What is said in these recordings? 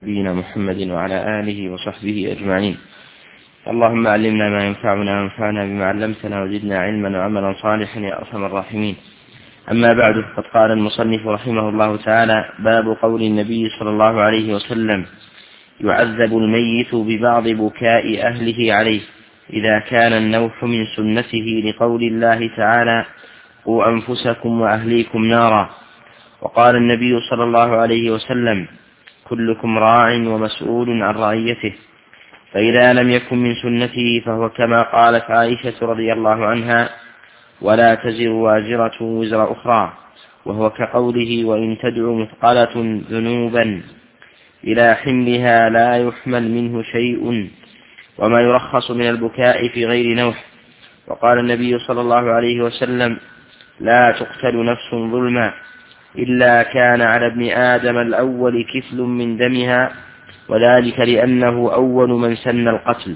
نبينا محمد وعلى آله وصحبه أجمعين. اللهم علمنا ما ينفعنا وانفعنا بما علمتنا وزدنا علما وعملا صالحا يا أرحم الراحمين. أما بعد، فقد قال المصنف رحمه الله تعالى: باب قول النبي صلى الله عليه وسلم: يعذب الميت ببعض بكاء أهله عليه إذا كان النوح من سنته، لقول الله تعالى: قوا أنفسكم وأهليكم نارا. وقال النبي صلى الله عليه وسلم: كلكم راع ومسؤول عن رعيته. فإذا لم يكن من سنته فهو كما قالت عائشة رضي الله عنها: ولا تزر وازرة وزر أخرى، وهو كقوله: وإن تدع مثقلة ذنوبا إلى حملها لا يحمل منه شيء، وما يرخص من البكاء في غير نوح. وقال النبي صلى الله عليه وسلم: لا تقتل نفس ظلما إلا كان على ابن آدم الأول كفل من دمها، وذلك لأنه أول من سن القتل.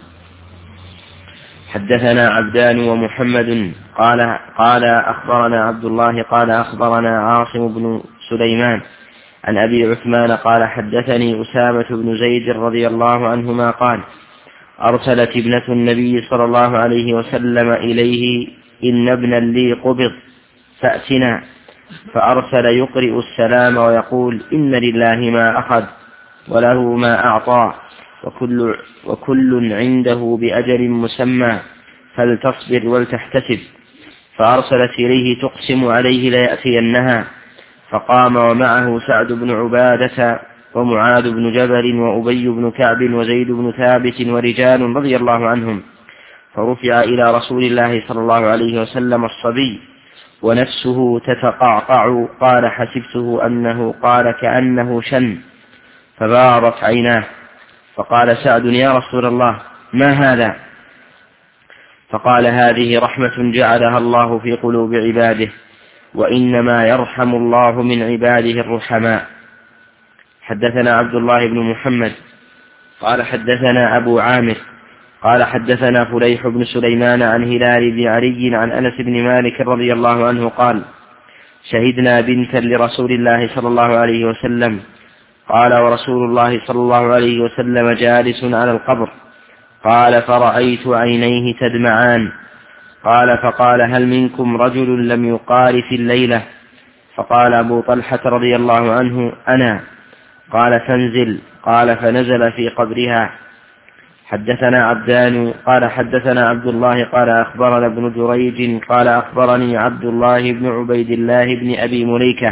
حدثنا عبدان ومحمد قال أخبرنا عبد الله قال أخبرنا عاصم بن سليمان عن أبي عثمان قال حدثني أسامة بن زيد رضي الله عنهما قال: أرسلت ابنة النبي صلى الله عليه وسلم إليه: إن ابنا لي قبض فأتنا. فأرسل يقرئ السلام ويقول: إن لله ما أخذ وله ما أعطى، وكل عنده بأجل مسمى، فلتصبر ولتحتسب. فأرسلت إليه تقسم عليه ليأتينها، فقام ومعه سعد بن عبادة ومعاذ بن جبل وأبي بن كعب وزيد بن ثابت ورجال رضي الله عنهم، فرفع إلى رسول الله صلى الله عليه وسلم الصبي ونفسه تتقعقع. قال: حسبته أنه قال كأنه شن، فبارت عيناه. فقال سعد: يا رسول الله، ما هذا؟ فقال: هذه رحمة جعلها الله في قلوب عباده، وإنما يرحم الله من عباده الرحماء. حدثنا عبد الله بن محمد قال حدثنا أبو عامر قال حدثنا فليح بن سليمان عن هلال بن علي عن أنس بن مالك رضي الله عنه قال: شهدنا بنتا لرسول الله صلى الله عليه وسلم. قال: ورسول الله صلى الله عليه وسلم جالس على القبر. قال: فرأيت عينيه تدمعان. قال: فقال: هل منكم رجل لم يقارف الليلة؟ فقال أبو طلحة رضي الله عنه: أنا. قال: فانزل. قال: فنزل في قبرها. حدثنا عبدان قال حدثنا عبد الله قال أخبرنا ابن جريج قال أخبرني عبد الله بن عبيد الله بن أبي مليكة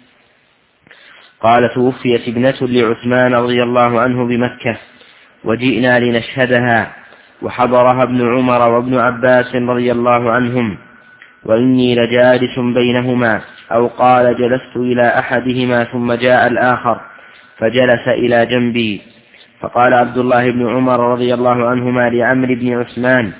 قال: توفيت ابنة لعثمان رضي الله عنه بمكة، وجئنا لنشهدها، وحضرها ابن عمر وابن عباس رضي الله عنهم، وإني لجالس بينهما، أو قال: جلست إلى أحدهما ثم جاء الآخر فجلس إلى جنبي. فقال عبد الله بن عمر رضي الله عنهما لعمرو بن عثمان: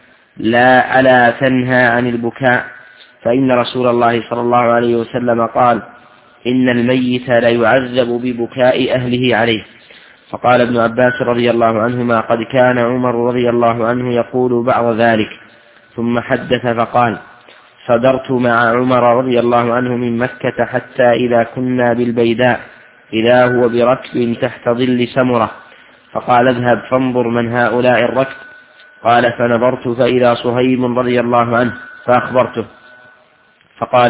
ألا تنهى عن البكاء؟ فإن رسول الله صلى الله عليه وسلم قال: إن الميت ليعذب ببكاء أهله عليه. فقال ابن عباس رضي الله عنهما: قد كان عمر رضي الله عنه يقول بعض ذلك. ثم حدث فقال: صدرت مع عمر رضي الله عنه من مكة حتى إذا كنا بالبيداء إذا هو بركب تحت ظل سمرة، فقال: اذهب فانظر من هؤلاء الركب. قال: فنظرت فإذا صهيب رضي الله عنه، فأخبرته، فقال: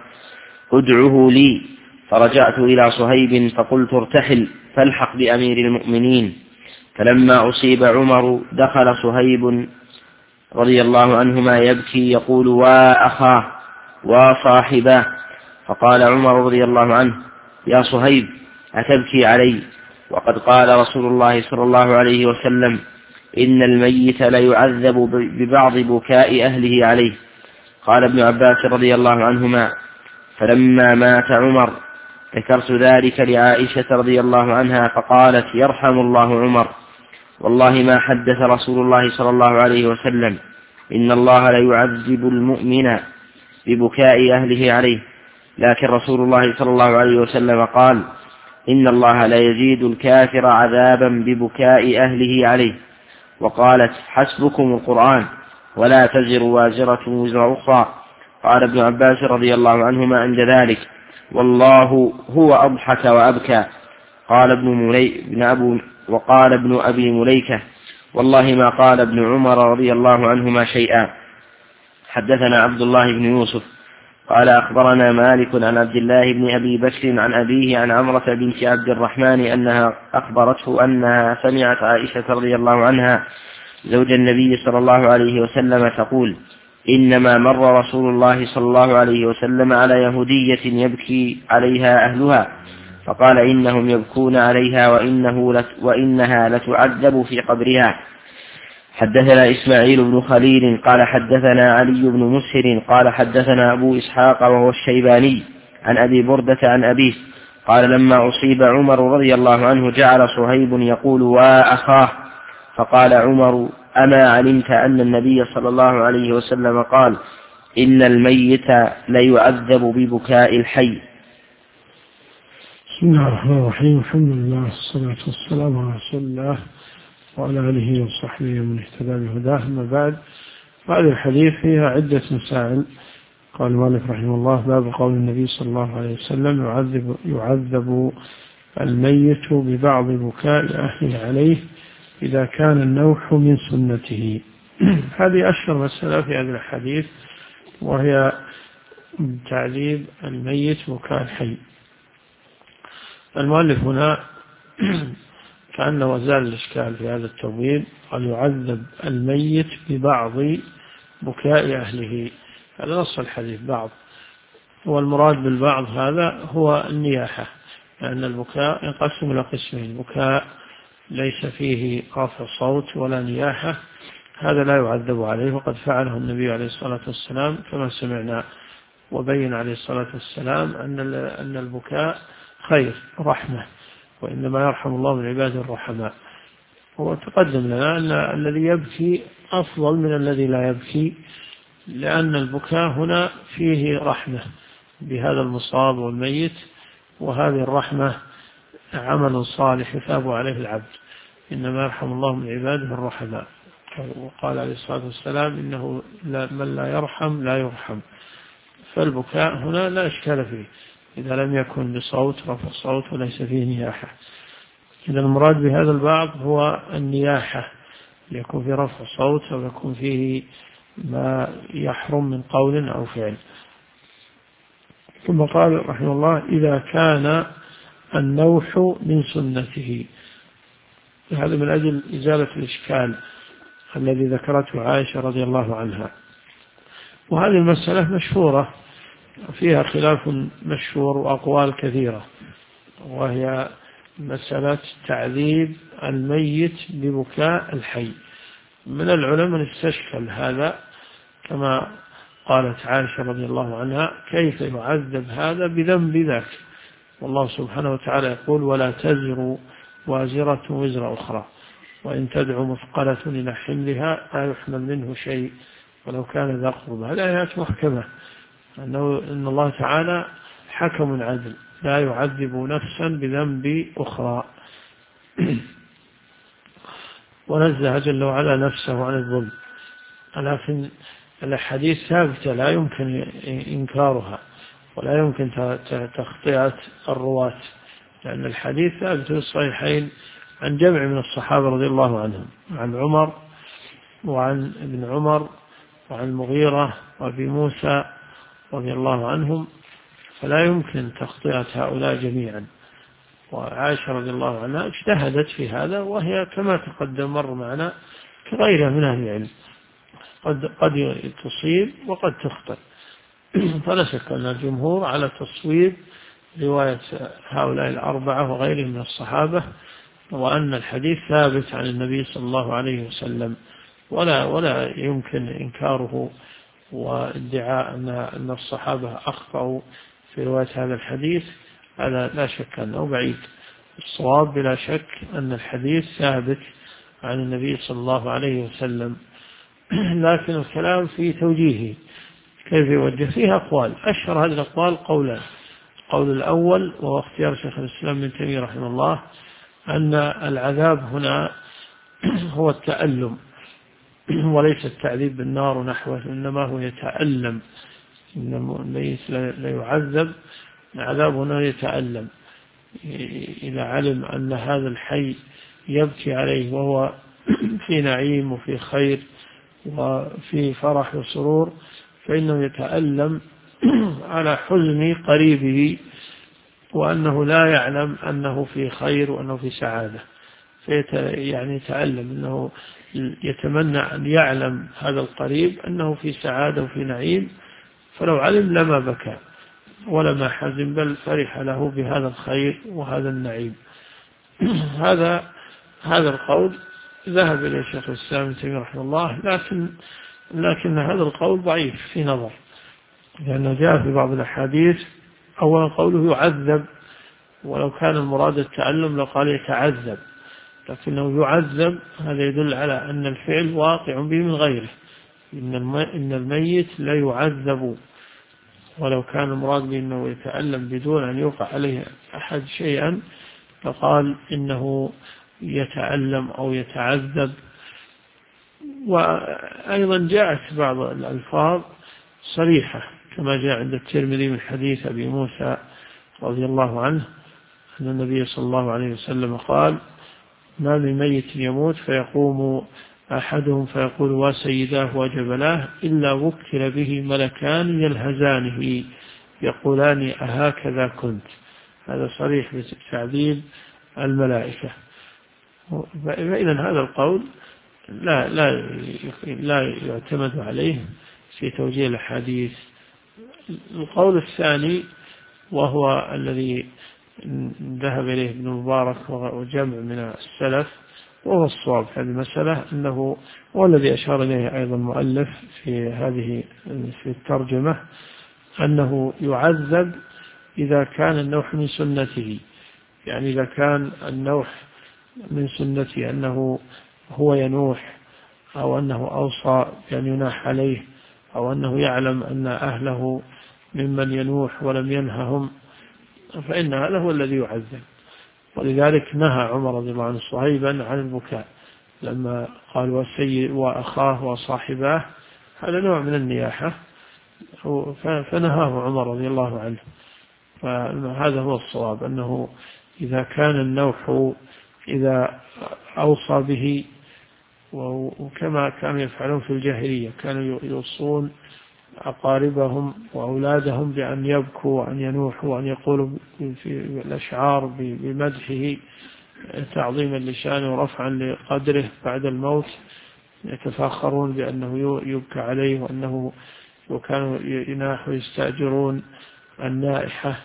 ادعه لي. فرجعت إلى صهيب فقلت: ارتحل فالحق بأمير المؤمنين. فلما أصيب عمر دخل صهيب رضي الله عنهما يبكي يقول: وأخاه وصاحباه. فقال عمر رضي الله عنه: يا صهيب، أتبكي علي؟ وقد قال رسول الله صلى الله عليه وسلم: إن الميت ليعذب ببعض بكاء أهله عليه. قال ابن عباس رضي الله عنهما: فلما مات عمر ذكرت ذلك لعائشة رضي الله عنها، فقالت: يرحم الله عمر، والله ما حدث رسول الله صلى الله عليه وسلم إن الله ليعذب المؤمن ببكاء أهله عليه، لكن رسول الله صلى الله عليه وسلم قال: إن الله لا يزيد الكافر عذابا ببكاء أهله عليه. وقالت: حسبكم القرآن، ولا تزر وازرة وزر أخرى. قال ابن عباس رضي الله عنهما عند ذلك: والله هو أضحك وأبكى. وقال ابن أبي مليكة: والله ما قال ابن عمر رضي الله عنهما شيئا. حدثنا عبد الله بن يوسف قال أخبرنا مالك عن عبد الله بن أبي بكر عن أبيه عن عمرة بنت عبد الرحمن أنها أخبرته أنها سمعت عائشة رضي الله عنها زوج النبي صلى الله عليه وسلم تقول: إنما مر رسول الله صلى الله عليه وسلم على يهودية يبكي عليها أهلها فقال: إنهم يبكون عليها وإنها لتعذب في قبرها. حدثنا إسماعيل بن خليل قال حدثنا علي بن مسهر قال حدثنا أبو إسحاق وهو الشيباني عن أبي بردة عن أبيه قال: لما أصيب عمر رضي الله عنه جعل صهيب يقول: وأخاه. فقال عمر: أما علمت أن النبي صلى الله عليه وسلم قال: إن الميت ليعذب ببكاء الحي. بسم الله الرحمن الرحيم. الحمد لله والصلاة والسلام على رسول الله وعلى آله وصحبه ومن اهتدى بهداه. أما بعد، هذا الحديث فيها عدة مسائل. قال مالك رحمه الله: باب قول النبي صلى الله عليه وسلم: يعذب الميت ببعض بكاء أهله عليه إذا كان النوح من سنته. هذه أشهر مسألة في هذا الحديث، وهي تعذيب الميت بكاء الحي. المؤلف هنا كأنه زال الإشكال في هذا التوبيل، قال: يعذب الميت ببعض بكاء أهله. هذا نص الحديث بعض، والمراد بالبعض هذا هو النياحة، لأن البكاء ينقسم إلى قسمين: بكاء ليس فيه رفع صوت ولا نياحة، هذا لا يعذب عليه، وقد فعله النبي عليه الصلاة والسلام كما سمعنا، وبين عليه الصلاة والسلام أن البكاء خير رحمة، وإنما يرحم الله من عباده الرحماء. وتقدم لنا أن الذي يبكي أفضل من الذي لا يبكي، لأن البكاء هنا فيه رحمة بهذا المصاب والميت، وهذه الرحمة عمل صالح يثاب عليه العبد، إنما يرحم الله من عباده الرحماء. وقال عليه الصلاة والسلام: إنه من لا يرحم لا يرحم. فالبكاء هنا لا إشكال فيه إذا لم يكن بصوت رفع صوت وليس فيه نياحة. إذا المراد بهذا البعض هو النياحة، يكون فيه رفع صوت أو يكون فيه ما يحرم من قول أو فعل. ثم قال رحمه الله: إذا كان النوح من سنته. هذا من أجل إزالة الإشكال الذي ذكرته عائشة رضي الله عنها. وهذه المسألة مشهورة، فيها خلاف مشهور وأقوال كثيرة، وهي مسألة تعذيب الميت ببكاء الحي. من العلماء من استشكل هذا، كما قالت عائشة رضي الله عنها: كيف يعذب هذا بذنب ذاك؟ والله سبحانه وتعالى يقول: ولا تزر وازرة وزر أخرى وإن تدعو مثقلة إلى حملها لا يحمل منه شيء ولو كان ذا قربى. هذه آيات محكمة، إن الله تعالى حكم عدل لا يعذب نفسا بذنب أخرى. ونزه جل وعلا نفسه عن الظلم. لكن الحديث ثابتة لا يمكن إنكارها ولا يمكن تخطئة الرواة، لأن الحديث ثابت في الصحيحين عن جمع من الصحابة رضي الله عنهم، عن عمر وعن ابن عمر وعن المغيرة وأبي موسى رضي الله عنهم، فلا يمكن تخطئة هؤلاء جميعا. وعائشة رضي الله عنها اجتهدت في هذا، وهي كما تقدم مر معنا كغيرها من أهل العلم، قد تصيب وقد تخطئ. فلا شك أن الجمهور على تصويب رواية هؤلاء الأربعة وغيرهم من الصحابة، وأن الحديث ثابت عن النبي صلى الله عليه وسلم، ولا يمكن إنكاره وادعاء أن الصحابة أخطأوا في رواية هذا الحديث. هذا لا شك أنه بعيد. الصواب بلا شك أن الحديث ثابت عن النبي صلى الله عليه وسلم، لكن الكلام في توجيهه كيف يوجه. فيها أقوال، أشهر هذه الأقوال قولان. القول الأول وهو اختيار شيخ الإسلام ابن تيمية رحمه الله، أن العذاب هنا هو التألم وليس التعذيب بالنار ونحوه، إنما هو يتألم، إن الميت لا يعذب، العذاب هنا يتألم. إذا علم أن هذا الحي يبكي عليه وهو في نعيم وفي خير وفي فرح وسرور، فإنه يتألم على حزن قريبه، وأنه لا يعلم أنه في خير وأنه في سعادة، يعني يتألم أنه يتمنى أن يعلم هذا القريب أنه في سعادة وفي نعيم، فلو علم لما بكى ولما حزن، بل فرح له بهذا الخير وهذا النعيم. هذا القول ذهب إلى شيخ الإسلام ابن تيمية رحمه الله، لكن هذا القول ضعيف في نظر، لأنه جاء في بعض الأحاديث أولا قوله يعذب، ولو كان المراد التعلم لقال يتعذب، لكنه يعذب، هذا يدل على أن الفعل واقع به من غيره، إن الميت لا يعذب، ولو كان المراد بأنه يتألم بدون أن يوقع عليه أحد شيئا فقال إنه يتألم أو يتعذب. وأيضا جاءت بعض الألفاظ صريحة كما جاء عند الترمذي من حديث أبي موسى رضي الله عنه أن النبي صلى الله عليه وسلم قال: ما من ميت يموت فيقوم أحدهم فيقول: وسيداه وجبلاه، إلا وكل به ملكان يلهزانه يقولان أهكذا كنت. هذا صريح بتعذيب الملائكة. فإذا هذا القول لا يعتمد عليه في توجيه الحديث. القول الثاني وهو الذي ذهب إليه ابن مبارك وجمع من السلف، وهو الصواب في هذه المسألة، أنه والذي أشار إليه أيضا المؤلف في الترجمة، أنه يعذب إذا كان النوح من سنته، يعني إذا كان النوح من سنته أنه هو ينوح، أو أنه أوصى بأن يناح عليه، أو أنه يعلم أن أهله ممن ينوح ولم ينههم، فإن هذا هو الذي يعذب. ولذلك نهى عمر رضي الله عنه صهيبا عن البكاء لما قال: والسيد وأخاه وصاحباه، هذا نوع من النياحة، فنهاه عمر رضي الله عنه. فهذا هو الصواب، أنه إذا كان النوح إذا أوصى به، وكما كانوا يفعلون في الجاهلية، كانوا يوصون أقاربهم وأولادهم بأن يبكوا وأن ينوحوا وأن يقولوا في الأشعار بمدحه تعظيما لشانه ورفعا لقدره بعد الموت، يتفاخرون بأنه يبكى عليه، وأنه وكانوا يناح ويستأجرون النائحة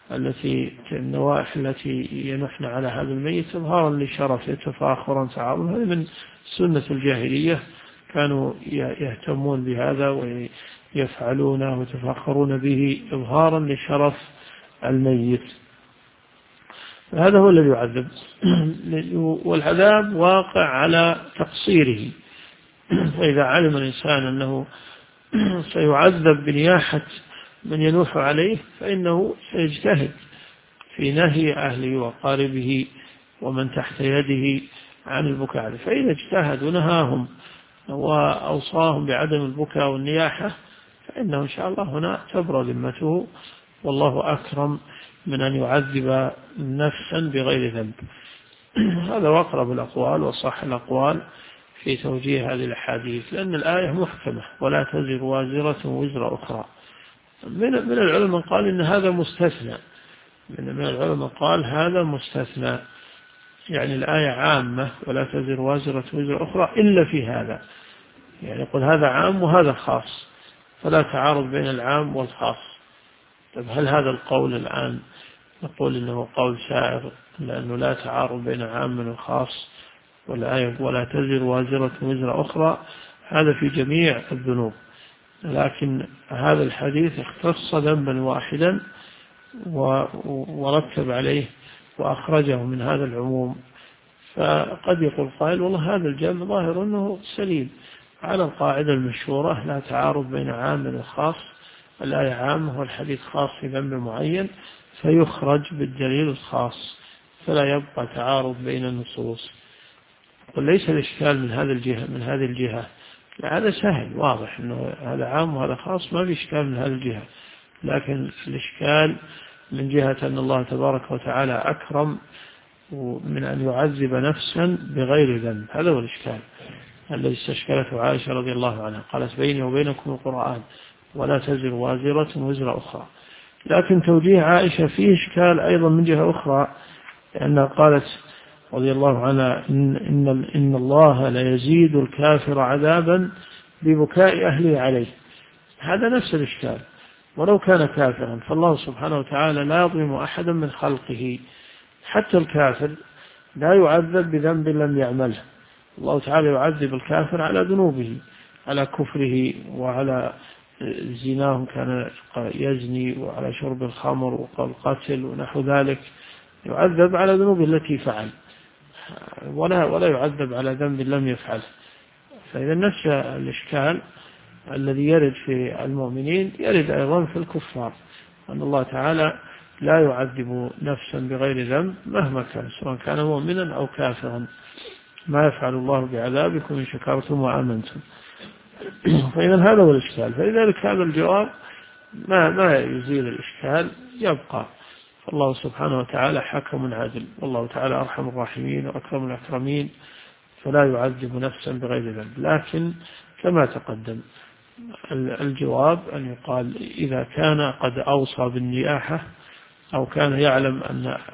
النوائح التي ينحن على هذا الميت إظهارا لشرفه تفاخرا تعاظما. هذا من سنة الجاهلية، كانوا يهتمون بهذا ويفعلونه ويتفاخرون به إظهارا لشرف الميت. هذا هو الذي يعذب، والعذاب واقع على تقصيره. فإذا علم الإنسان أنه سيعذب بنياحة من ينوح عليه، فإنه سيجتهد في نهي أهله وقاربه ومن تحت يده عن البكاء عليه. فإذا اجتهد ونهاهم وأوصاهم بعدم البكاء والنياحة، فإنه إن شاء الله هنا تبرأ ذمته، والله أكرم من أن يعذب نفسا بغير ذنب. هذا أقرب الأقوال وصح الأقوال في توجيه هذه الأحاديث، لأن الآية محكمة: ولا تزر وازرة وزر أخرى. من العلماء قال إن هذا مستثنى، من العلماء قال هذا مستثنى، يعني الآية عامة: ولا تزر وازرة وزر أخرى إلا في هذا، يعني يقول هذا عام وهذا خاص، فلا تعارض بين العام والخاص. طيب هل هذا القول الآن نقول إنه قول سائر لأنه لا تعارض بين عام والخاص، والآية ولا تزر وازرة وزر أخرى هذا في جميع الذنوب، لكن هذا الحديث اختص ذنبا واحدا ورتب عليه وأخرجه من هذا العموم. فقد يقول قائل: والله هذا الجمع ظاهر أنه سليم على القاعدة المشهورة: لا تعارض بين عام وخاص، الآية عامة والحديث خاص في ذنب معين، فيخرج بالدليل الخاص، فلا يبقى تعارض بين النصوص. وليس الإشكال من هذه الجهة، هذا سهل واضح أنه هذا عام وهذا خاص، ما في إشكال من هذه الجهة، لكن الإشكال من جهة أن الله تبارك وتعالى أكرم من أن يعذب نفسا بغير ذنب. هذا هو الإشكال الذي استشكلته عائشة رضي الله عنها، قالت بيني وبينكم القرآن ولا تزر وازرة وزر أخرى. لكن توجيه عائشة فيه إشكال أيضا من جهة أخرى، لأنها قالت رضي الله عنها إن الله لا يزيد الكافر عذابا ببكاء أهله عليه. هذا نفس الإشكال، ولو كان كافرا فالله سبحانه وتعالى لا يظلم أحدا من خلقه، حتى الكافر لا يعذب بذنب لم يعمله. الله تعالى يعذب الكافر على ذنوبه، على كفره وعلى زناه كان يزني، وعلى شرب الخمر والقتل ونحو ذلك، يعذب على ذنوبه التي فعل، ولا يعذب على ذنب لم يفعله. فإذا نفس الإشكال الذي يرد في المؤمنين يرد أيضا في الكفار، أن الله تعالى لا يعذب نفسا بغير ذنب مهما كان، سواء كان مؤمنا أو كافرا. ما يفعل الله بعذابكم إن شكرتم وآمنتم. فإذا هذا هو الإشكال. فلذلك هذا الجواب ما يزيل الإشكال، يبقى. فالله سبحانه وتعالى حكم عادل، والله تعالى أرحم الراحمين وأكرم الأكرمين، فلا يعذب نفسا بغير ذنب. لكن كما تقدم الجواب أن يقال إذا كان قد أوصى بالنياحة، أو كان يعلم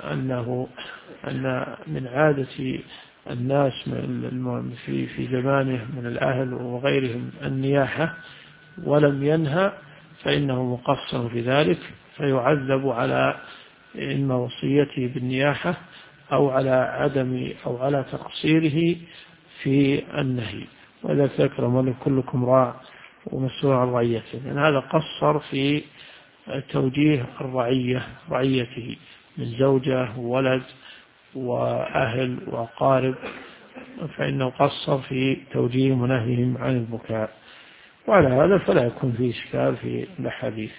أن من عادة الناس في زمانه من الأهل وغيرهم النياحة ولم ينهى، فإنه مقصر في ذلك، فيعذب على إما وصيته بالنياحة أو على تقصيره في النهي. وإذا ذكر كلكم راع ومسؤول عن رعيته، لأن هذا قصر في توجيه رعيته من زوجة وولد وأهل وأقارب، فإنه قصر في توجيه ونهيهم عن البكاء. وعلى هذا فلا يكون فيه إشكال في الحديث.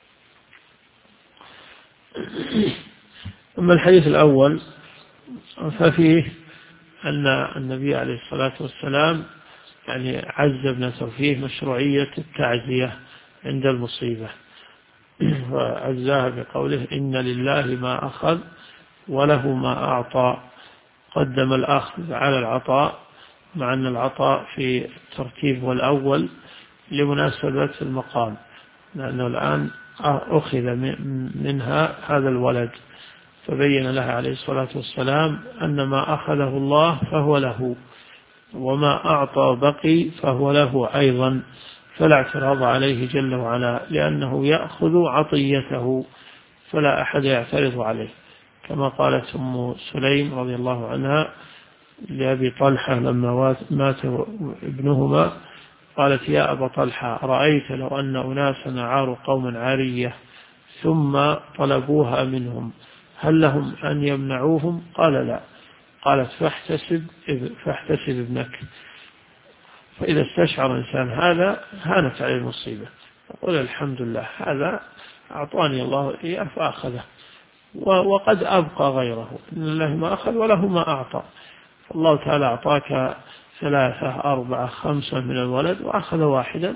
أما الحديث الأول ففيه أن النبي عليه الصلاة والسلام يعني عز ابنته، فيه مشروعية التعزية عند المصيبة، وعزاها بقوله إن لله ما أخذ وله ما أعطى. قدم الأخذ على العطاء، مع أن العطاء في الترتيب والأول لمناسبة المقام، لأنه الآن أخذ منها هذا الولد، فبين لها عليه الصلاة والسلام أن ما أخذه الله فهو له، وما أعطى بقي فهو له أيضا، فلا اعتراض عليه جل وعلا، لأنه يأخذ عطيته فلا أحد يعترض عليه. كما قالت أم سليم رضي الله عنها لأبي طلحة لما مات ابنهما، قالت يا أبا طلحة رأيت لو أن أناسا عاروا قوما عارية ثم طلبوها منهم هل لهم أن يمنعوهم؟ قال لا. قالت فاحتسب ابنك. فإذا استشعر الإنسان هذا هانت عليه المصيبة، يقول الحمد لله هذا أعطاني الله إياه فأخذه، وقد أبقى غيره، إن الله ما أخذ وله ما أعطى. فالله تعالى أعطاك 3 4 5 من الولد وأخذ واحدا،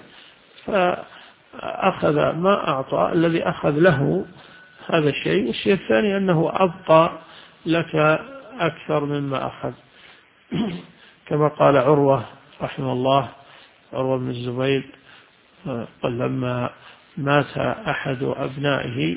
فأخذ ما أعطى الذي أخذ له هذا الشيء. والشيء الثاني أنه أبقى لك أكثر مما أخذ. كما قال عروة رحمه الله، عروة بن الزبير، قال لما مات أحد أبنائه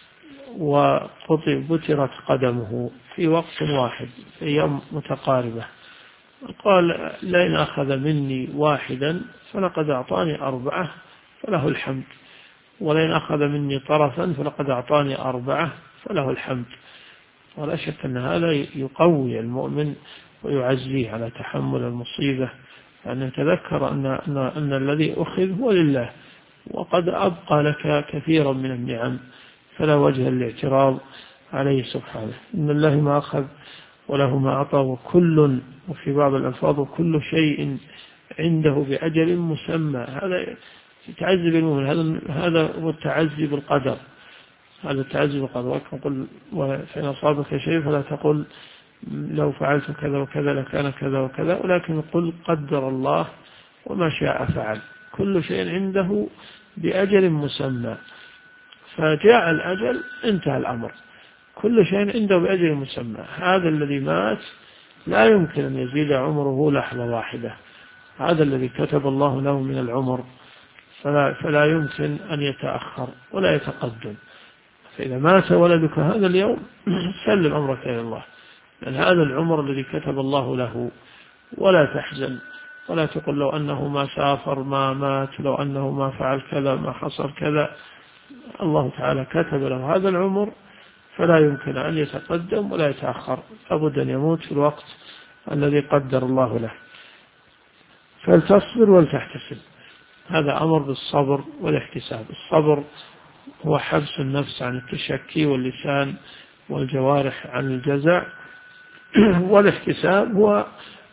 وبترت قدمه في وقت واحد في أيام متقاربة، قال لئن أخذ مني واحدا فلقد أعطاني 4 فله الحمد، ولئن أخذ مني طرفا فلقد أعطاني 4 فله الحمد. ولا شك أن هذا يقوي المؤمن ويعزيه على تحمل المصيبة، أن يتذكر أن الذي أخذ هو لله، وقد أبقى لك كثيرا من النعم، فلا وجه للاعتراض عليه سبحانه. إن الله ما أخذ وله ما أعطى وكل، وفي بعض الألفاظ كل شيء عنده بأجل مسمى. هذا تعذب المؤمن، هذا هو التعذب بالقدر، هذا التعذب بالقدر. وقل فإن أصابك شيء فلا تقل لو فعلت كذا وكذا لكان كذا وكذا، ولكن قل قدر الله وما شاء فعل، كل شيء عنده بأجل مسمى. فجاء الأجل انتهى الأمر، كل شيء عنده بأجل مسمى. هذا الذي مات لا يمكن أن يزيد عمره لحظة واحدة، هذا الذي كتب الله له من العمر فلا يمكن أن يتأخر ولا يتقدم. فإذا مات ولدك هذا اليوم سلم أمرك إلى الله، لأن هذا العمر الذي كتب الله له. ولا تحزن ولا تقل لو أنه ما سافر ما مات، لو أنه ما فعل كذا ما حصل كذا. الله تعالى كتب له هذا العمر فلا يمكن أن يتقدم ولا يتأخر، لابد أن يموت في الوقت الذي قدر الله له. فلتصبر ولتحتسب، هذا أمر بالصبر والاحتساب. الصبر هو حبس النفس عن التشكي واللسان والجوارح عن الجزع، والاحتساب هو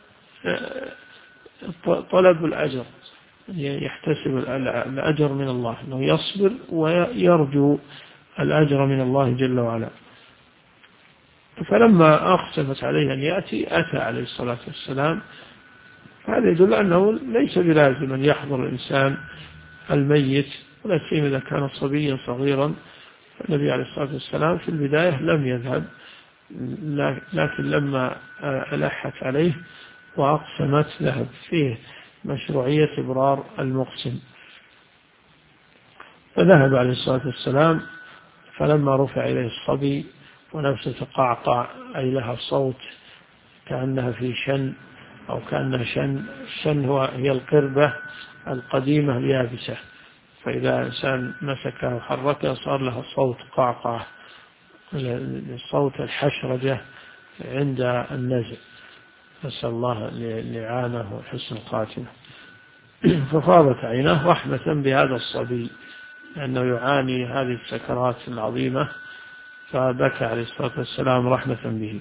طلب الأجر، يحتسب الأجر من الله، أنه يصبر ويرجو الأجر من الله جل وعلا. فلما أقسمت عليه أن يأتي أتى عليه الصلاة والسلام. هذا يدل أنه ليس بلازم أن يحضر الإنسان الميت، ولا سيما إذا كان صبيا صغيرا. النبي عليه الصلاة والسلام في البداية لم يذهب، لكن لما ألحت عليه وأقسمت ذهب. فيه مشروعية إبرار المقسم. فذهب عليه الصلاة والسلام، فلما رفع إليه الصبي ونفسه تقعقع، أي لها صوت كأنها في شن أو كأنها شن هي القربة القديمة اليابسة، فإذا إنسان مسكه وحركه صار لها صوت قعقع، صوت الحشرجة عند النزع. نسأل الله الإعانة وحسن الخاتمة. ففاضت عيناه رحمة بهذا الصبي لأنه يعاني هذه السكرات العظيمة، فبكى عليه الصلاة والسلام رحمة به.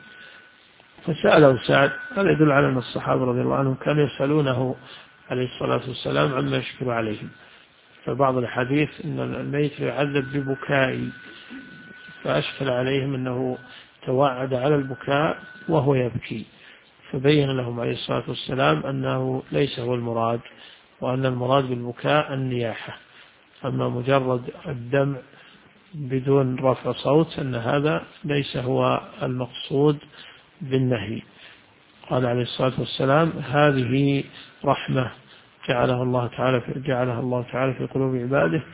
فسأله سعد. هذا يدل على أن الصحابة رضي الله عنهم كانوا يسألونه عليه الصلاة والسلام عما يشكر عليهم. فبعض الحديث أن الميت يعذب ببكائي، فأشكل عليهم أنه توعد على البكاء وهو يبكي، فبين لهم عليه الصلاة والسلام أنه ليس هو المراد، وأن المراد بالبكاء النياحة، أما مجرد الدمع بدون رفع صوت أن هذا ليس هو المقصود بالنهي. قال عليه الصلاة والسلام: هذه رحمة جعلها الله تعالى في قلوب عباده،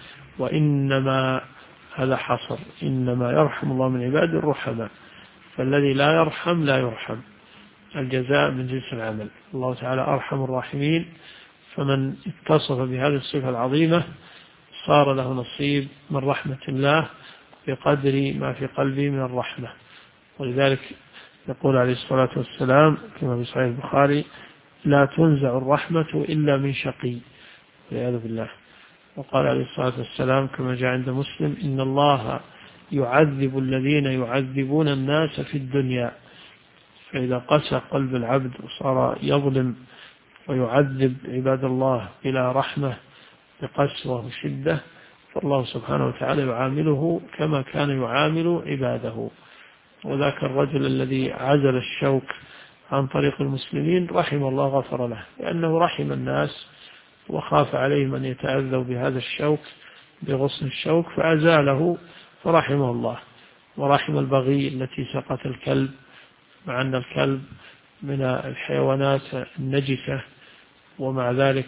وإنما هذا حصر، إنما يرحم الله من عباده الرحماء، فالذي لا يرحم لا يرحم، الجزاء من جنس العمل. الله تعالى أرحم الراحمين، فمن اتصف بهذه الصفة العظيمة صار له نصيب من رحمة الله بقدر ما في قلبه من الرحمة. ولذلك يقول عليه الصلاة والسلام كما في صحيح البخاري: لا تنزع الرحمة إلا من شقي، والعياذ بالله. وقال عليه الصلاة والسلام كما جاء عند مسلم: إن الله يعذب الذين يعذبون الناس في الدنيا، فإذا قسى قلب العبد وصار يظلم ويعذب عباد الله بلا رحمة بقسوة وشدة، فالله سبحانه وتعالى يعامله كما كان يعامل عباده. وذاك الرجل الذي عزل الشوك عن طريق المسلمين رحم الله غفر له، لأنه رحم الناس وخاف عليهم أن يتأذوا بهذا الشوك بغصن الشوك فأزاله فرحمه الله. ورحم البغي التي سقط الكلب، مع أن الكلب من الحيوانات النجسة، ومع ذلك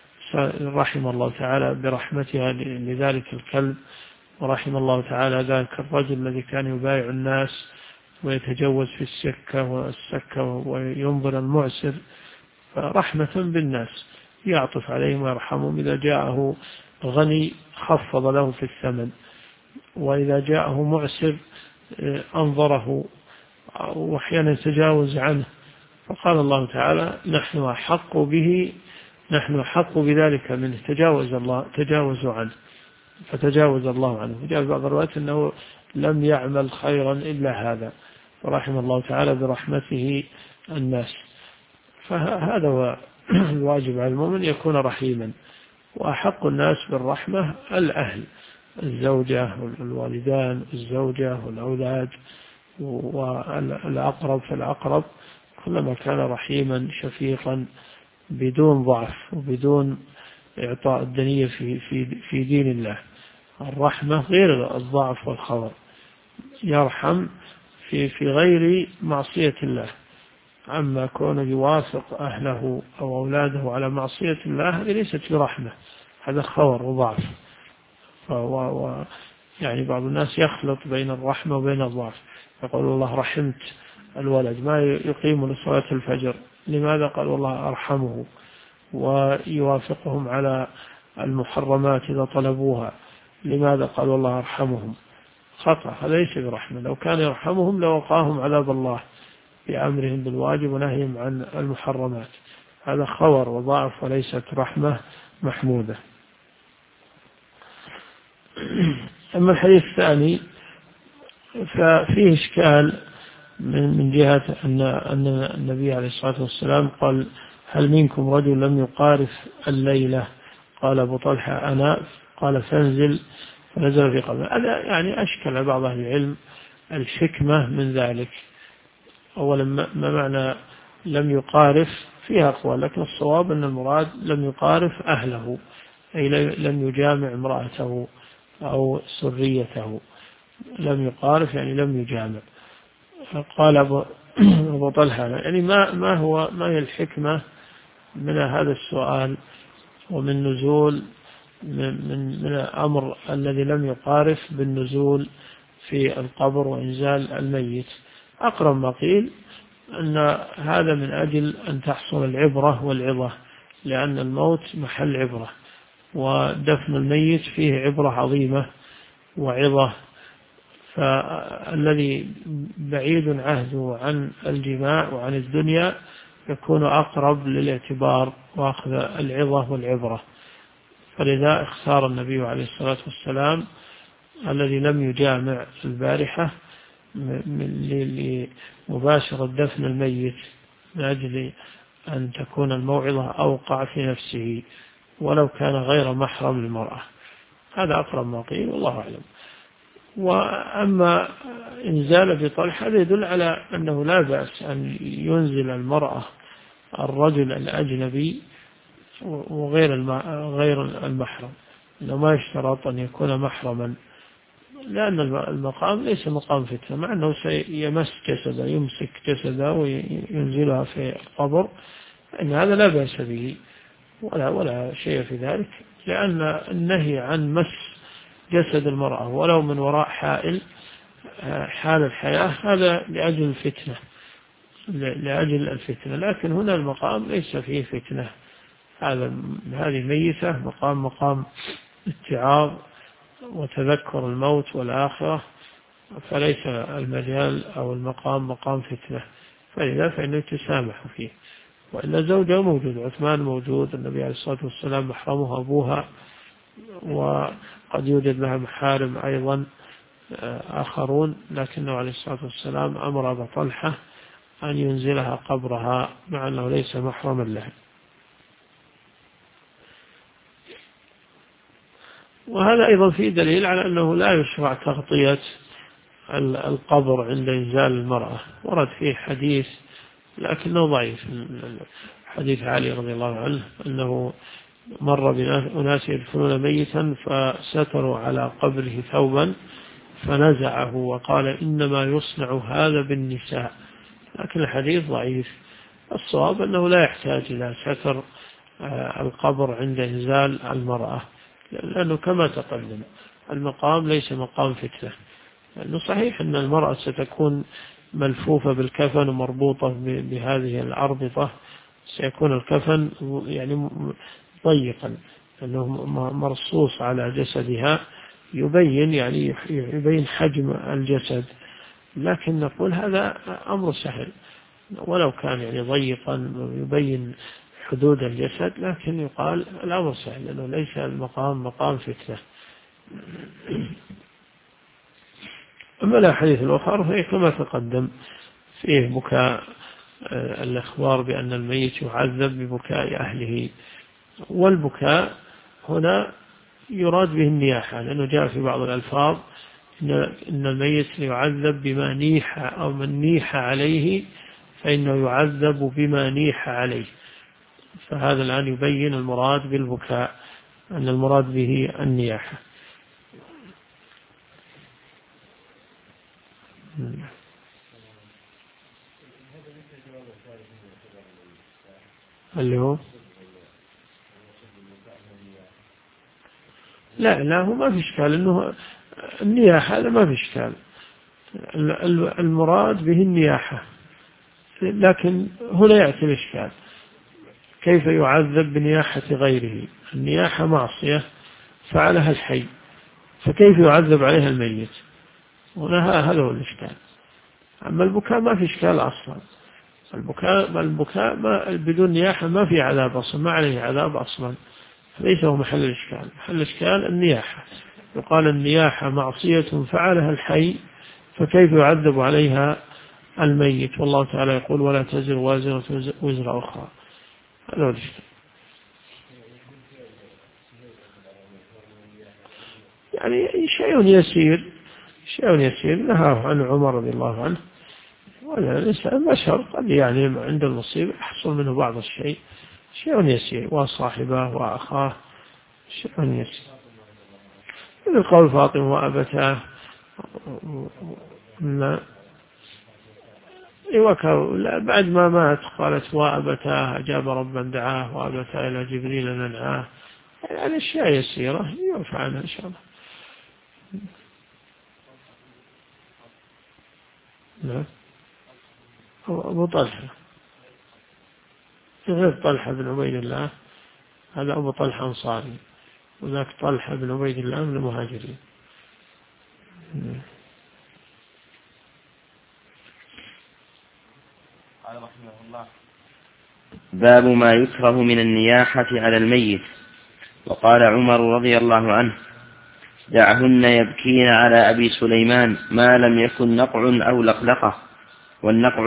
رحم الله تعالى برحمتها لذلك الكلب. ورحم الله تعالى ذلك الرجل الذي كان يبايع الناس ويتجوز في السكة وينظر المعسر، فرحمة بالناس يعطف عليهم ويرحمهم. إذا جاءه غني خفض له في الثمن، وإذا جاءه معسر أنظره وأحيانا يتجاوز عنه. فقال الله تعالى: نحن أحق بذلك منه، تجاوزوا عنه، فتجاوز الله عنه. وجاء بعض الروايات أنه لم يعمل خيرا إلا هذا، فرحم الله تعالى برحمته الناس. فهذا هو الواجب على المؤمن، يكون رحيما. وأحق الناس بالرحمة الأهل، الزوجة والوالدان، الزوجة والأولاد والأقرب فالأقرب، كلما كان رحيما شفيقا بدون ضعف وبدون إعطاء الدنية في دين الله. الرحمة غير الضعف والخور، يرحم في غير معصية الله. أما كونه يوافق أهله أو أولاده على معصية الله هذه ليست برحمة، هذا خور وضعف. يعني بعض الناس يخلط بين الرحمة وبين الضعف، يقول الله رحمت الولد ما يقيم لصلاة الفجر، لماذا؟ قال والله أرحمه، ويوافقهم على المحرمات إذا طلبوها، لماذا؟ قال والله أرحمهم. خطأ، هذا ليس برحمة. لو كان يرحمهم لوقاهم عذاب الله بأمرهم بالواجب ونهيهم عن المحرمات. هذا خور وضعف وليست رحمة محمودة. أما الحديث الثاني ففيه إشكال من جهة أن النبي عليه الصلاة والسلام قال هل منكم رجل لم يقارف الليلة؟ قال أبو طلحة أنا، قال فانزل، فنزل في قبله. هذا يعني أشكل بعض أهل العلم الحكمة من ذلك. أولا ما معنى لم يقارف؟ فيها أقوال، لكن الصواب أن المراد لم يقارف أهله، أي لم يجامع امرأته أو سريته. لم يقارف يعني لم يجامع. قال أبو طلحة يعني ما هي الحكمة من هذا السؤال ومن نزول من الأمر الذي لم يقارف بالنزول في القبر وإنزال الميت؟ أقرب ما قيل أن هذا من أجل أن تحصل العبرة والعظة، لأن الموت محل عبرة، ودفن الميت فيه عبرة عظيمة وعظة. فالذي بعيد عهده عن الجماع وعن الدنيا يكون أقرب للاعتبار وأخذ العظة والعبرة. فلذا اختار النبي عليه الصلاة والسلام الذي لم يجامع البارحة لمباشرة دفن الميت من أجل أن تكون الموعظة أوقع في نفسه ولو كان غير محرم للمرأة. هذا أقرب ما قيل والله أعلم. وأما إنزال في طلحة هذا يدل على أنه لا بأس أن ينزل المرأة الرجل الأجنبي وغير المحرم، إنه ما يشترط أن يكون محرما، لأن المقام ليس مقام فتنة، مع أنه سيمس جسده يمسك جسده وينزلها في القبر، إن هذا لا بأس به ولا شيء في ذلك، لأن النهي عن مس جسد المرأة ولو من وراء حائل حال الحياة هذا لأجل الفتنة، لكن هنا المقام ليس فيه فتنة. هذه ميتة مقام اتعاظ وتذكر الموت والآخرة، فليس المجال أو المقام مقام فتنة، فإذا فإنه يتسامح فيه. وإن زوجه موجود، عثمان موجود، النبي عليه الصلاة والسلام محرمه أبوها، وقد يوجد لها محارم أيضا آخرون، لكنه عليه الصلاة والسلام أمر أبا طلحة أن ينزلها قبرها مع أنه ليس محرما لها. وهذا أيضا فيه دليل على أنه لا يشرع تغطية القبر عند إنزال المرأة. ورد فيه حديث لكنه ضعيف، حديث علي رضي الله عنه أنه مر بأناس يدفنون ميتا فستروا على قبره ثوبا فنزعه وقال إنما يصنع هذا بالنساء، لكن الحديث ضعيف. الصواب أنه لا يحتاج إلى ستر القبر عند إنزال المرأة، لأنه كما تقدم المقام ليس مقام فتنة. لأنه صحيح أن المرأة ستكون ملفوفة بالكفن ومربوطة بهذه الأربطة، سيكون الكفن يعني ضيقا لأنه مرصوص على جسدها يبين حجم الجسد، لكن نقول هذا أمر سهل ولو كان ضيقا يبين حدود الجسد، لكن يقال الأمر سهل لأنه ليس المقام مقام فتنة. أما الأحاديث الأخرى فهي كما تقدم، فيه بكاء الإخبار بأن الميت يعذب ببكاء أهله، والبكاء هنا يراد به النياحة، لأنه جاء في بعض الألفاظ إن الميت يعذب بما نيح أو من نيح عليه فإنه يعذب بما نيح عليه. فهذا الآن يبين المراد بالبكاء أن المراد به النياحة. اللي هو لا هو ما في إشكال إنه النياحة، هذا ما في إشكال، المراد به النياحة، لكن هنا يأتي الإشكال كيف يعذب بنياحة غيره؟ النياحة معصية فعلها الحي، فكيف يعذب عليها الميت؟ هنا هذا هو الإشكال. أما البكاء ما في إشكال أصلا، البكاء ما بدون نياحة ما في عذاب أصلا، ما عليه عذاب أصلا، ليس هو محل الإشكال. محل الإشكال النياحة، يقال النياحة معصية فعلها الحي، فكيف يعذب عليها الميت؟ والله تعالى يقول ولا تزر وازرة وزر أخرى. هذا هو الإشكال. يعني شيء يسير نهاه عن عمر رضي الله عنه، ولا الإنسان بشر قد يعني عند المصيبة يحصل منه بعض الشيء، شيء يسير، وصاحبه وأخاه شيء يسير. مثل قول فاطمة وأبتاه، بعد ما مات قالت وأبتاه أجاب ربا دعاه وأبتاه إلى جبريل ننعاه، يعني أشياء يسيرة يعفى عنها إن شاء الله. نعم. أبو طلحة غير طلحة بن عبيد الله، هذا أبو طلحة أنصاري، وذاك طلحة بن عبيد الله من المهاجرين. قال رحمه الله: باب ما يكره من النياحة على الميت. وقال عمر رضي الله عنه: دعهن يبكين على أبي سليمان ما لم يكن نقع أو لقلقة، والنقع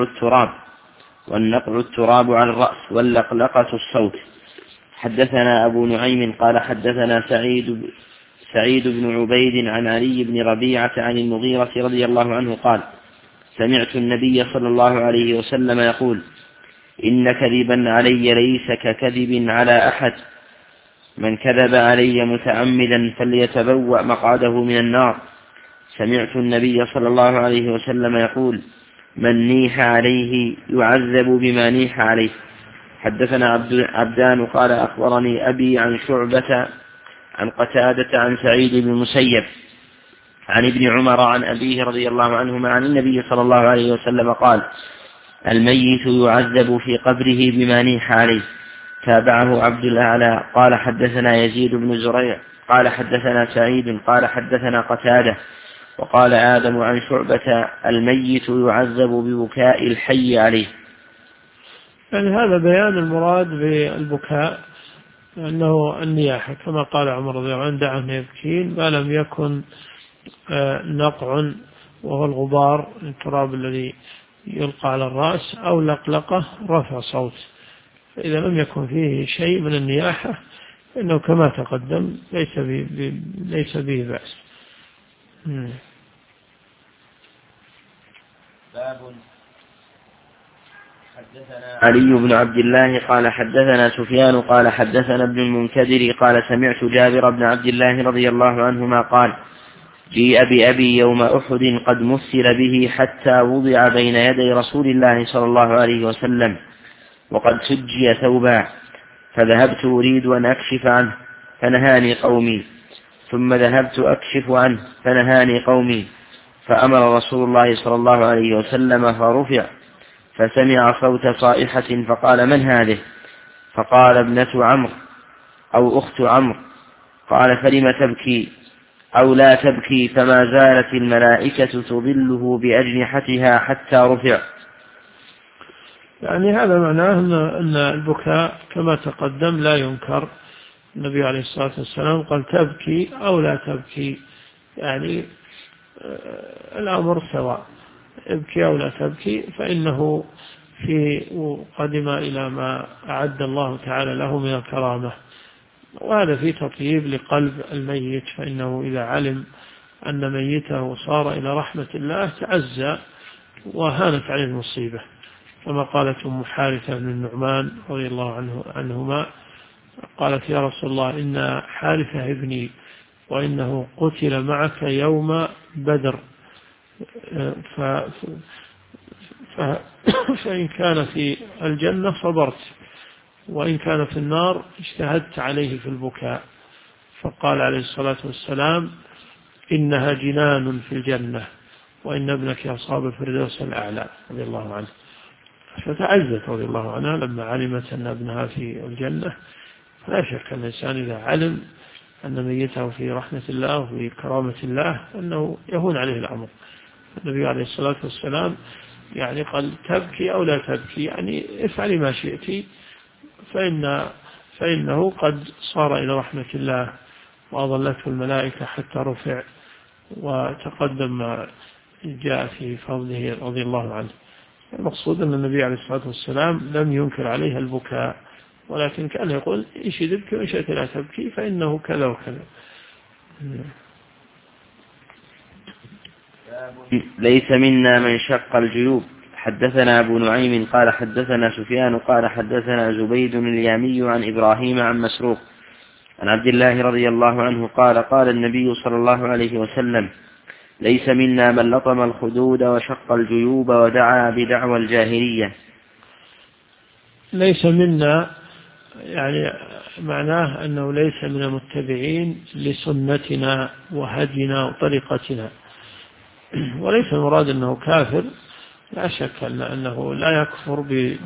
التراب على الرأس، واللقلقة الصوت. حدثنا أبو نعيم قال حدثنا سعيد بن عبيد عن علي بن ربيعة عن المغيرة رضي الله عنه قال: سمعت النبي صلى الله عليه وسلم يقول: إن كذبا علي ليس ككذب على أحد، من كذب علي متعمدا فليتبوأ مقعده من النار. سمعت النبي صلى الله عليه وسلم يقول: من نيح عليه يعذب بما نيح عليه. حدثنا عبدان قال أخبرني أبي عن شعبة عن قتادة عن سعيد بن المسيب عن ابن عمر عن أبيه رضي الله عنهما عن النبي صلى الله عليه وسلم قال: الميت يعذب في قبره بما نيح عليه. تابعه عبد الأعلى قال حدثنا يزيد بن زريع قال حدثنا سعيد قال حدثنا قتادة وقال آدم عن شعبة: الميت يعذب ببكاء الحي عليه. يعني هذا بيان المراد بالبكاء أنه النياحة، كما قال عمر رضي الله عنه: دعهم يبكين ما لم يكن نقع، وهو الغبار التراب الذي يلقى على الرأس، أو لقلقة رفع صوت. فإذا لم يكن فيه شيء من النياحة فإنه كما تقدم ليس به بأس. باب حدثنا علي بن عبد الله قال حدثنا سفيان قال حدثنا ابن المنكدر قال سمعت جابر بن عبد الله رضي الله عنهما قال: جيء بأبي يوم أحد قد مثل به حتى وضع بين يدي رسول الله صلى الله عليه وسلم وقد سجي ثوبا، فذهبت أريد أن أكشف عنه فنهاني قومي، ثم ذهبت أكشف عنه فنهاني قومي، فأمر رسول الله صلى الله عليه وسلم فرفع، فسمع صوت صائحة فقال: من هذه؟ فقال: ابنة عمرو أو أخت عمرو. قال: فلم تبكي أو لا تبكي؟ فما زالت الملائكة تظله بأجنحتها حتى رفع. يعني هذا معناه أن البكاء كما تقدم لا ينكر. النبي عليه الصلاة والسلام قال: تبكي أو لا تبكي، يعني الأمر سواء، ابكي أو لا تبكي، فإنه قدم إلى ما أعد الله تعالى له من الكرامة، وهذا في تطيب لقلب الميت، فإنه إذا علم أن ميته صار إلى رحمة الله تعزى وهانت عليه المصيبة، كما قالت أم حارثة بن النعمان رضي الله عنهما، قالت: يا رسول الله إن حارثة ابني وإنه قتل معك يوم بدر، ف... ف... فإن كان في الجنة صبرت، وإن كان في النار اجتهدت عليه في البكاء. فقال عليه الصلاة والسلام: إنها جنان في الجنة، وإن ابنك أصاب الفردوس الأعلى، رضي الله عنه. فتعزت رضي الله عنها لما علمت أن ابنها في الجنة. لا شك أن الإنسان إذا علم أن ميته في رحمة الله وفي كرامة الله أنه يهون عليه الأمر. النبي عليه الصلاة والسلام يعني قال: تبكي أو لا تبكي، يعني افعلي ما شئتي، فإنه قد صار إلى رحمة الله وأظلته الملائكة حتى رفع، وتقدم ما جاء في فضله رضي الله عنه. المقصود أن النبي عليه الصلاة والسلام لم ينكر عليها البكاء، ولكن كان يقول: إن شئت تبكي وإن شئت لا تبكي، فإنه كذا وكذا. ليس منا من شق الجيوب. حدثنا أبو نعيم قال حدثنا سفيان قال حدثنا زبيد اليامي عن إبراهيم عن مسروق عن عبد الله رضي الله عنه قال: قال النبي صلى الله عليه وسلم: ليس منا من لطم الخدود وشق الجيوب ودعا بدعوى الجاهلية. ليس منا يعني معناه أنه ليس من المتبعين لسنتنا وهدينا وطريقتنا، وليس المراد أنه كافر، لا شك أنه لا يكفر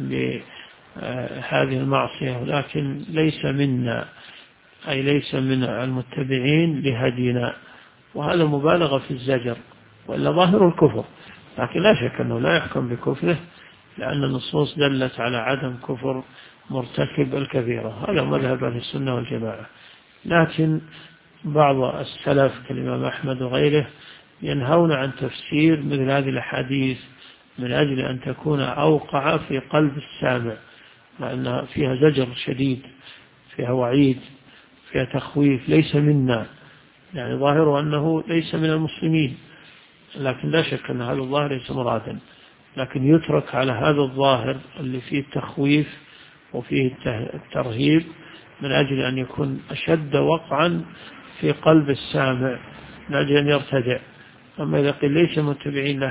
بهذه المعصية، ولكن ليس منا أي ليس من المتبعين لهدينا، وهذا مبالغة في الزجر، وإلا ظاهر الكفر، لكن لا شك أنه لا يحكم بكفره، لأن النصوص دلت على عدم كفر مرتكب الكبيرة. هذا مذهب أهل السنة والجماعة. لكن بعض السلف كالإمام أحمد وغيره ينهون عن تفسير مثل هذه الأحاديث من أجل أن تكون أوقع في قلب السامع، لأنها فيها زجر شديد، فيها وعيد، فيها تخويف. ليس منا يعني ظاهره أنه ليس من المسلمين، لكن لا شك أن هذا الظاهر ليس مرادا، لكن يترك على هذا الظاهر اللي فيه التخويف وفيه الترهيب من أجل أن يكون أشد وقعا في قلب السامع من أجل أن يرتدع. أما إذا قيل ليس متبعين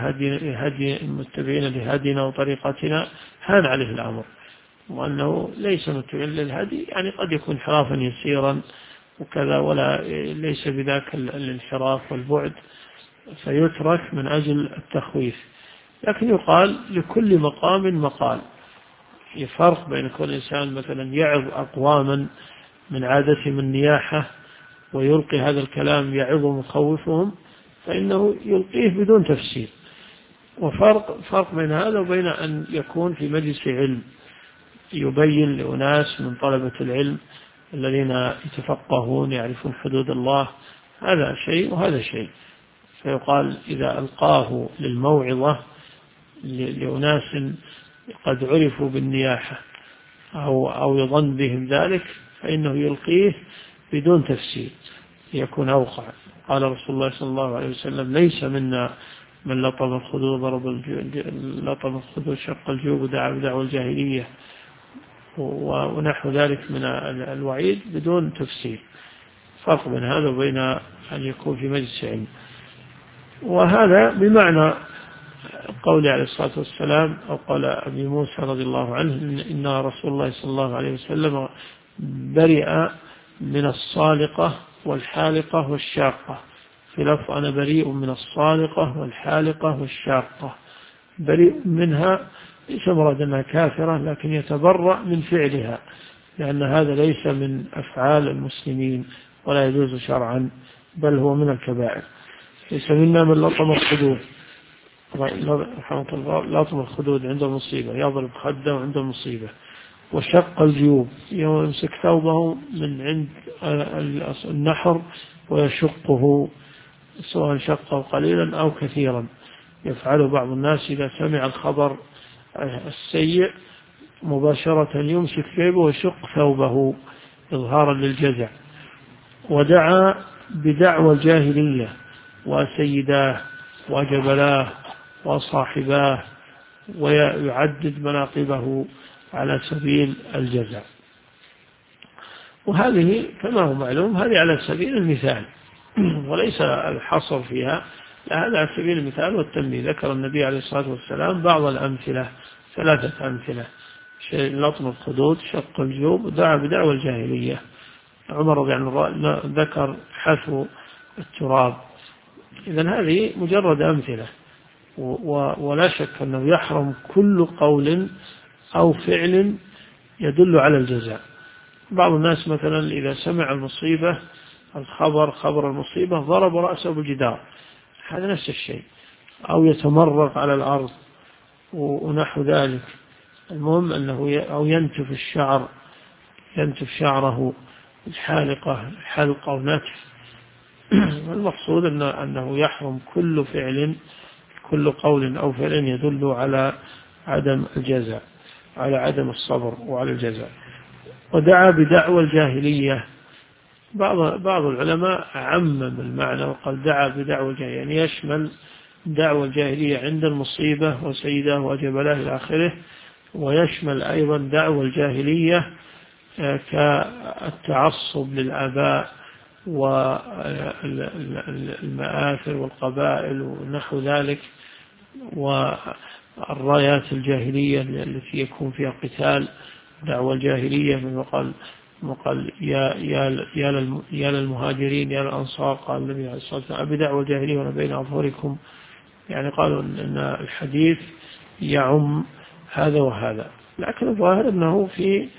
لهدينا وطريقتنا هان عليه الأمر، وأنه ليس متبعين للهدي يعني قد يكون انحرافا يسيرا وكذا، ولا ليس بذاك الانحراف والبعد، فيترك من أجل التخويف. لكن يقال لكل مقام مقال. يفرق بين كل إنسان مثلا يعظ أقواما من عادتهم النياحة ويلقي هذا الكلام يعظ مخوفهم، فإنه يلقيه بدون تفسير. وفرق بين هذا وبين أن يكون في مجلس علم يبين لأناس من طلبة العلم الذين يتفقهون يعرفون حدود الله، هذا شيء وهذا شيء. فيقال إذا ألقاه للموعظة لأناس قد عرفوا بالنياحة أو يظن بهم ذلك، فإنه يلقيه بدون تفسير ليكون أوقع. قال رسول الله صلى الله عليه وسلم: ليس منا من لطم الخدود شق الجيوب ودعا بدعوى الجاهلية، ونحو ذلك من الوعيد بدون تفسير. فرق بين هذا وبين أن يكون في مجلس علم. وهذا بمعنى قول عليه الصلاة والسلام أو قال أبي موسى رضي الله عنه: إن رسول الله صلى الله عليه وسلم برئ من الصالقة والحالقة والشاقة. في لفظ: أنا بريء من الصالقة والحالقة والشاقة. بريء منها ليس مراد أنها كافرة، لكن يتبرأ من فعلها، لأن هذا ليس من أفعال المسلمين ولا يجوز شرعا، بل هو من الكبائر. ليس منا من لطم الخدود. لطم الخدود عند المصيبة، يضرب خده عند المصيبة. وشق الجيوب، يمسك ثوبه من عند النحر ويشقه، سواء شقه قليلا أو كثيرا. يفعله بعض الناس إذا سمع الخبر السيء مباشرة يمسك جيبه ويشق ثوبه إظهارا للجزع. ودعا بدعوى الجاهلية، وسيداه وجبلاه وصاحباه، ويعدد مناقبه على سبيل الجزع. وهذه كما هو معلوم هذه على سبيل المثال وليس الحصر فيها، هذا على سبيل المثال والتنبيه. ذكر النبي عليه الصلاة والسلام بعض الأمثلة، 3 أمثلة: لطم الخدود، شق الجيوب، ودعا بدعوى الجاهلية. عمر رضي الله عنه ذكر حثو التراب. إذن هذه مجرد أمثلة، ولا شك أنه يحرم كل قول أو فعل يدل على الجزاء. بعض الناس مثلا إذا سمع المصيبة، خبر المصيبة، ضرب رأسه بالجدار، هذا نفس الشيء، أو يتمرغ على الأرض ونحو ذلك. المهم أنه أو ينتف الشعر، ينتف شعره الحالقة، حلق أو نتف. المقصود أنه يحرم كل فعل، كل قول أو فعل يدل على عدم الجزاء، على عدم الصبر وعلى الجزاء. ودعا بدعوى الجاهلية. بعض العلماء عمم المعنى وقال دعا بدعوى الجاهلية، يعني يشمل دعوى الجاهلية عند المصيبة وسيده وجبله إلى آخره، ويشمل أيضا دعوى الجاهلية كالتعصب للآباء والمآثر والقبائل ونحو ذلك، والرايات الجاهلية التي يكون فيها قتال. دعوى الجاهلية من وقال يا للمهاجرين يا للأنصار، قال النبي عليه الصلاة والسلام بدعوى الجاهلية وأنا بين أظهركم. يعني قالوا أن الحديث يعم هذا وهذا، لكن الظاهر أنه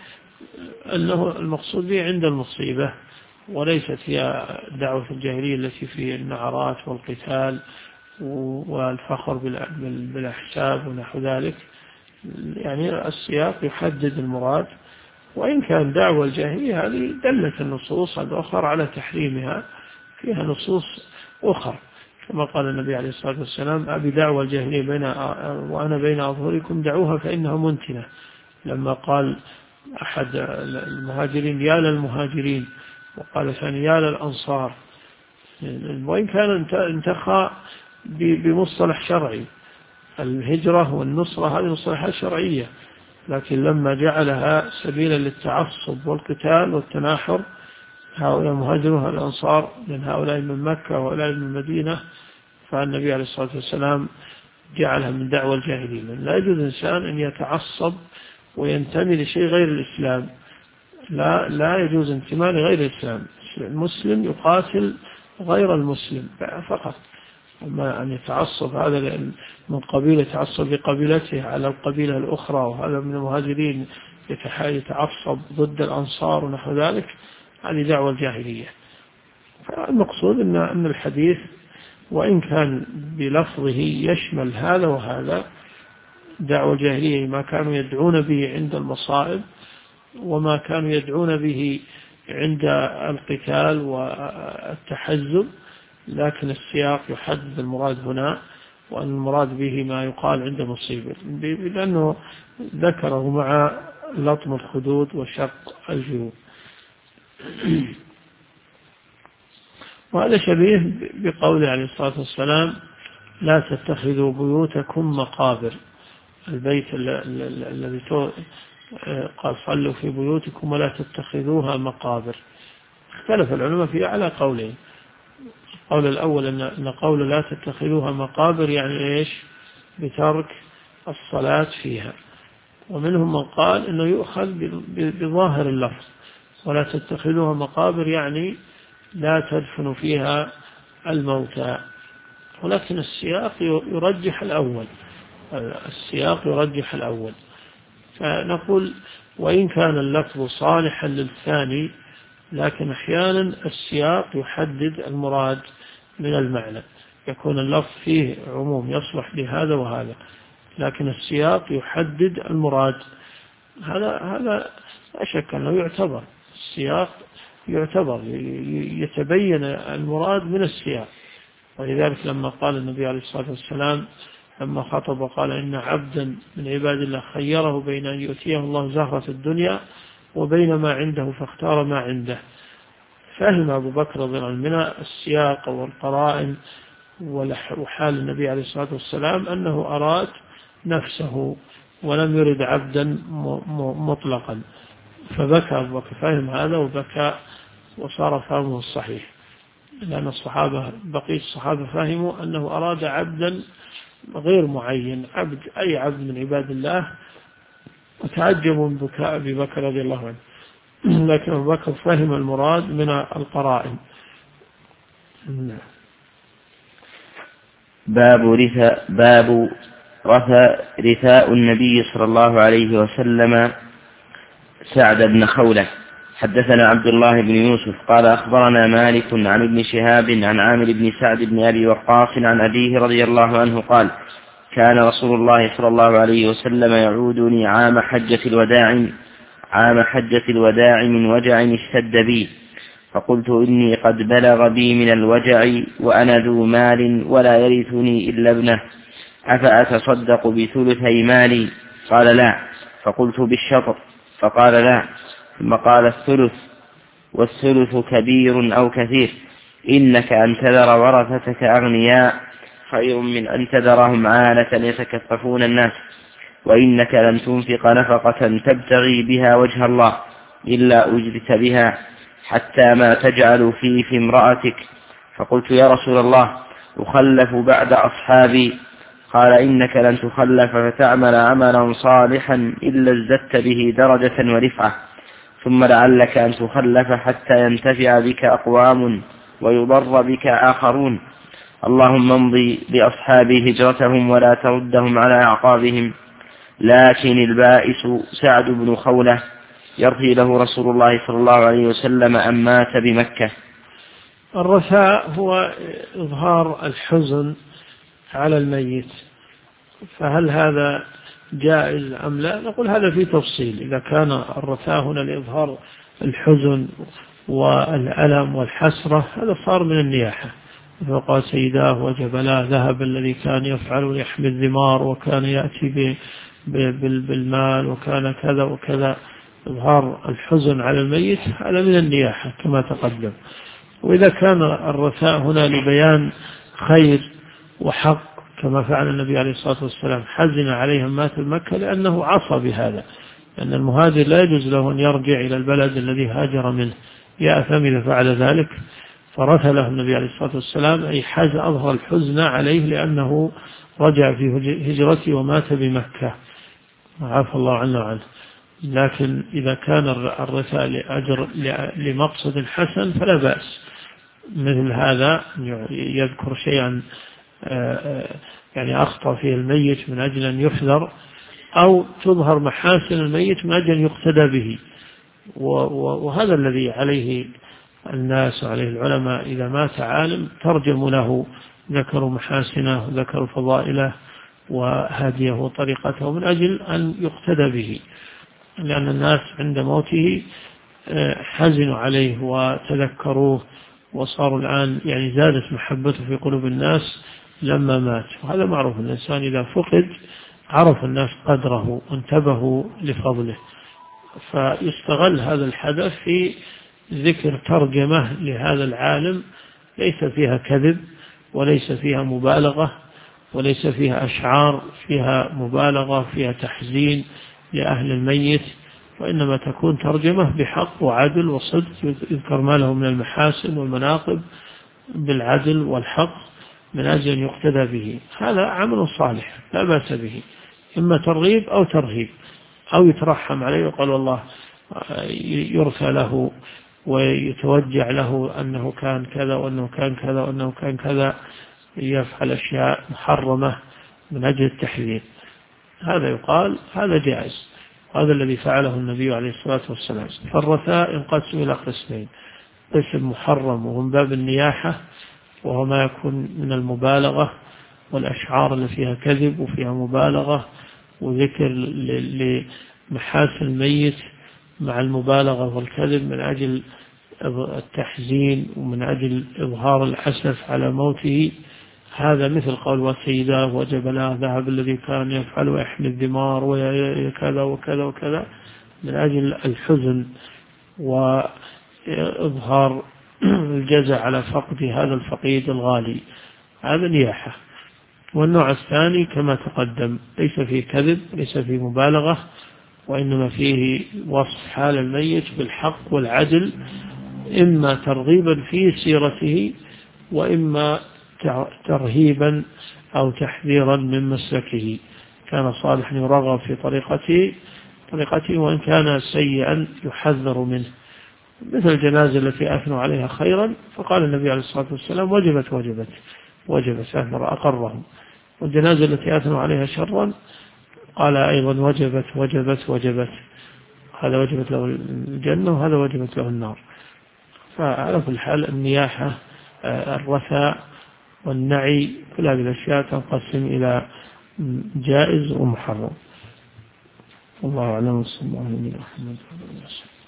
المقصود به عند المصيبة، وليست هي دعوة الجاهلية التي في النعرات والقتال والفخر بالأحساب ونحو ذلك. يعني السياق يحدد المراد، وإن كان دعوة الجاهلية هذه دلت النصوص الأخرى على تحريمها، فيها نصوص أخرى، كما قال النبي عليه الصلاة والسلام أبي دعوة الجاهلية وأنا بين أظهركم دعوها فإنها منتنة. لما قال أحد المهاجرين يا للمهاجرين، وقال ثاني يا للأنصار، وإن كان انتخى بمصطلح شرعي. الهجرة والنصرة هذه مصطلحات شرعية، لكن لما جعلها سبيلا للتعصب والقتال والتناحر، هؤلاء مهاجرون هؤلاء الأنصار، من هؤلاء من مكة وهؤلاء من المدينة، فالنبي عليه الصلاة والسلام جعلها من دعوة الجاهلية. لا يجوز إنسان أن يتعصب وينتمي لشيء غير الإسلام، لا يجوز انتماء لغير الإسلام. المسلم يقاتل غير المسلم فقط، أما أن يتعصب هذا من قبيلة يتعصب بقبيلته على القبيلة الأخرى، وهذا من المهاجرين يتعصب ضد الأنصار ونحو ذلك، هذه دعوة الجاهلية. فالمقصود أن الحديث وإن كان بلفظه يشمل هذا وهذا، دعوة الجاهلية ما كانوا يدعون به عند المصائب، وما كانوا يدعون به عند القتال والتحزب، لكن السياق يحدد المراد هنا، وأن المراد به ما يقال عند مصيبة، لأنه ذكره مع لطم الخدود وشق الجيوب. وهذا شبيه بقوله عليه الصلاة والسلام لا تتخذوا بيوتكم مقابر. البيت الذي قال صلوا في بيوتكم ولا تتخذوها مقابر. اختلف العلماء فيه على قولين. القول الأول أن قول لا تتخذوها مقابر يعني إيش؟ بترك الصلاة فيها. ومنهم من قال أنه يؤخذ بظاهر اللفظ ولا تتخذوها مقابر يعني لا تدفنوا فيها الموتى، ولكن السياق يرجح الأول. السياق يرجح الأول، فنقول وإن كان اللفظ صالحا للثاني، لكن أحيانا السياق يحدد المراد من المعنى، يكون اللفظ فيه عموم يصلح لهذا وهذا، لكن السياق يحدد المراد. هذا لا شك أنه يعتبر، السياق يعتبر يتبين المراد من السياق. ولذلك لما قال النبي عليه الصلاة والسلام لما خطب قال إن عبدا من عباد الله خيره بين أن يؤتيه الله زهرة الدنيا وبين ما عنده فاختار ما عنده. فهم أبو بكر رضي الله عنه من السياق والقرائن وحال النبي عليه الصلاة والسلام أنه أراد نفسه ولم يرد عبدا مطلقا، فبكى أبو بكر، فهم هذا وبكى وصار فهمه الصحيح. لأن الصحابة بقية الصحابة فهموا أنه أراد عبدا غير معين، أي عبد من عباد الله، وتعجبوا من بكاء أبي بكر رضي الله عنه. لكن أبو بكر فهم المراد من القرائن. باب رثاء النبي صلى الله عليه وسلم سعد بن خولة. حدثنا عبد الله بن يوسف قال أخبرنا مالك عن ابن شهاب عن عامر بن سعد بن أبي وقاص عن أبيه رضي الله عنه قال: كان رسول الله صلى الله عليه وسلم يعودني عام حجة الوداع من وجع اشتد بي، فقلت: إني قد بلغ بي من الوجع وأنا ذو مال ولا يرثني إلا ابنه، أفأتصدق بثلثي مالي؟ قال: لا. فقلت: بالشطر؟ فقال: لا. ثم قال: الثلث، والثلث كبير أو كثير، إنك أن تذر ورثتك أغنياء خير من أن تذرهم عالة يتكففون الناس، وإنك لن تنفق نفقة تبتغي بها وجه الله إلا أجرت بها، حتى ما تجعل في امرأتك. فقلت: يا رسول الله، أخلف بعد أصحابي؟ قال: إنك لن تخلف فتعمل عملا صالحا إلا ازددت به درجة ورفعة، ثم لعلك أن تخلف حتى ينتفع بك أقوام ويضر بك آخرون. اللهم امضي بأصحابي هجرتهم ولا تردهم على أعقابهم. لكن البائس سعد بن خولة يرثي له رسول الله صلى الله عليه وسلم أن مات بمكة. الرثاء هو إظهار الحزن على الميت، فهل هذا جائز أم لا؟ نقول هذا في تفصيل. إذا كان الرثاء هنا لإظهار الحزن والألم والحسرة، هذا صار من النياحة. فقال: سيداه وجبلاه ذهب الذي كان يفعل يحمي الذمار، وكان يأتي بالمال، وكان كذا وكذا. إظهار الحزن على الميت هذا من النياحة كما تقدم. وإذا كان الرثاء هنا لبيان خير وحق، كما فعل النبي عليه الصلاة والسلام، حزن عليهم مات بمكة لأنه عصى بهذا، لأن المهاجر لا يجوز له أن يرجع إلى البلد الذي هاجر منه، يأثم إذا فعل ذلك. فرث له النبي عليه الصلاة والسلام، أي أظهر الحزن عليه لأنه رجع في هجرته ومات بمكة، عفى الله عنه وعنه. لكن إذا كان الرثاء لأجر لمقصد حسن فلا بأس. مثل هذا يذكر شيئا يعني أخطأ فيه الميت من أجل أن يحذر، أو تظهر محاسن الميت من أجل أن يقتدى به. وهذا الذي عليه الناس وعليه العلماء. إذا مات عالم ترجم له، ذكروا محاسنه وذكروا فضائله وهديه وطريقته من أجل أن يقتدى به، لأن الناس عند موته حزنوا عليه وتذكروه، وصاروا الآن يعني زادت محبته في قلوب الناس لما مات. وهذا معروف، الإنسان إذا فقد عرف الناس قدره وانتبهوا لفضله. فيستغل هذا الحدث في ذكر ترجمة لهذا العالم ليس فيها كذب، وليس فيها مبالغة، وليس فيها أشعار فيها مبالغة فيها تحزين لأهل الميت، وإنما تكون ترجمة بحق وعدل وصدق، يذكر ما له من المحاسن والمناقب بالعدل والحق من أجل أن يقتدى به. هذا عمل صالح لا بأس به، إما ترغيب أو ترهيب، أو يترحم عليه وقال والله يرثى له ويتوجع له أنه كان كذا وأنه كان كذا وأنه كان كذا، يفعل أشياء محرمة من أجل التحذير. هذا يقال هذا جائز، هذا الذي فعله النبي عليه الصلاة والسلام. فالرثاء ينقسم إلى قسمين: قسم محرم وهو من باب النياحة، وهو ما يكون من المبالغة والأشعار التي فيها كذب وفيها مبالغة وذكر لمحاسن الميت مع المبالغة والكذب من أجل التحزين ومن أجل إظهار الأسف على موته. هذا مثل قول: وسيداه وجبلاه ذهب الذي كان يفعل ويحمي الدمار وكذا وكذا وكذا، من أجل الحزن وإظهار الجزع على فقد هذا الفقيد الغالي. هذا نياحة. والنوع الثاني كما تقدم ليس فيه كذب، ليس فيه مبالغة، وإنما فيه وصف حال الميت بالحق والعدل، إما ترغيبا في سيرته وإما ترهيبا أو تحذيرا من مسلكه. كان صالحا يرغب في طريقته وإن كان سيئا يحذر منه، مثل الجنازة التي أثنوا عليها خيرا فقال النبي عليه الصلاة والسلام وجبت أقرهم، والجنازة التي أثنوا عليها شرا قال أيضا وجبت، هذا وجبت له الجنة وهذا وجبت له النار. فعلى كل حال النياحة الرثاء والنعي كل هذه الأشياء تنقسم إلى جائز ومحرم. الله أعلم. صلى الله عليه وسلم.